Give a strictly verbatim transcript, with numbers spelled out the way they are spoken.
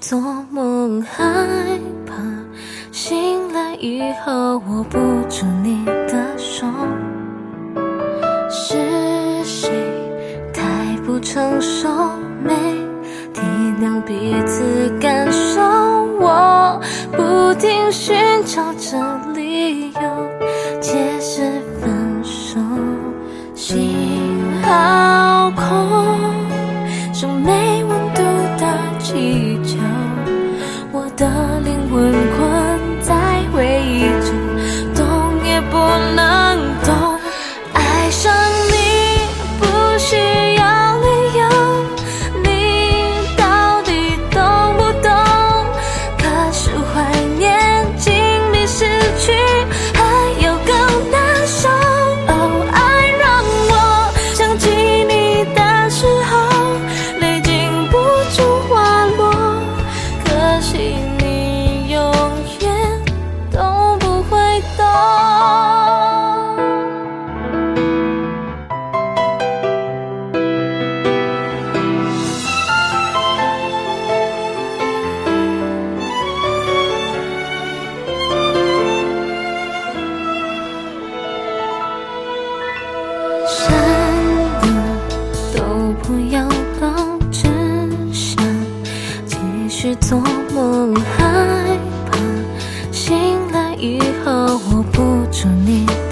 做梦，害怕醒来以后握不住你的手。是谁太不成熟，没体谅彼此感受？我不停寻找着理由解释分手，心好空，像没温度的气球，我的灵魂困在回忆中，动也不能动。爱上你不需要理由，你到底懂不懂？可是怀念经历失去还有更难受。哦，爱让我想起你的时候泪禁不住滑落，可惜你永远都不会懂。什么都不要了，只想继续做梦，害怕醒来以后握不住你